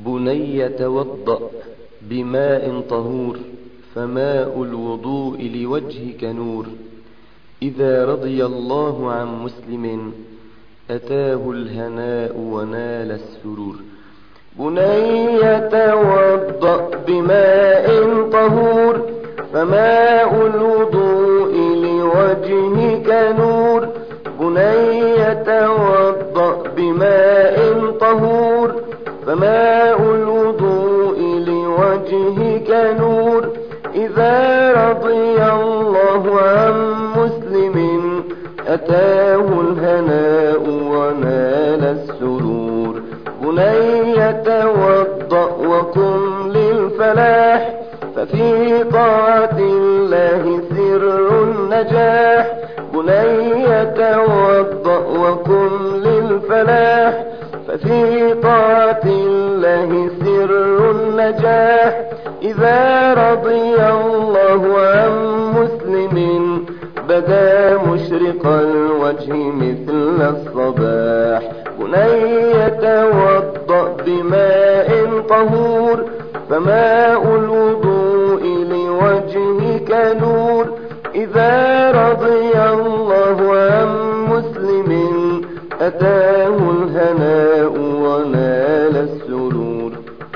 بني توضأ بماء طهور، فماء الوضوء لوجهك نور. إذا رضي الله عن مسلم أتاه الهناء ونال السرور. بني توضأ بماء طهور، فماء الوضوء لوجهك نور. بني توضأ بماء طهور، فماء الوضوء لوجهك نور. إذا رضي الله عن مسلم أتاه الهناء ونال السرور. بني توضأ وقم للفلاح، ففي طاعة الله سر النجاح. بني توضأ وقم للفلاح، ففي طاعة الله سر النجاح. إذا رضي الله عن مسلم بدا مشرق الوجه مثل الصباح. بني توضأ بماء طهور، فماء الوضوء لوجهك نور. إذا رضي الله عن مسلم أتاه الهناء ونال السرور.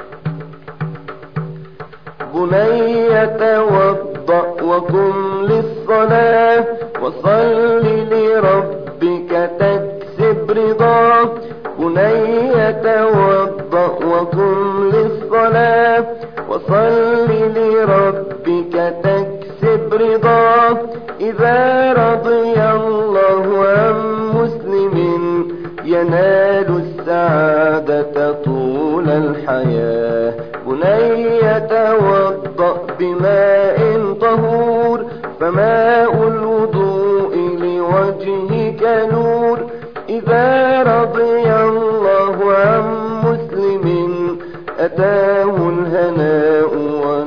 بني توضأ وقم للصلاة، وصل لربك تكسب رضاه. بني توضأ وقم للصلاة، وصل لربك تكسب رضاه. إذا رضي الله عن مسلم ينال السعادة طول الحياة. بني توضأ بماء طهور، فماء الوضوء لوجهك نور. إذا رضي الله عن مسلم أتاه الهناء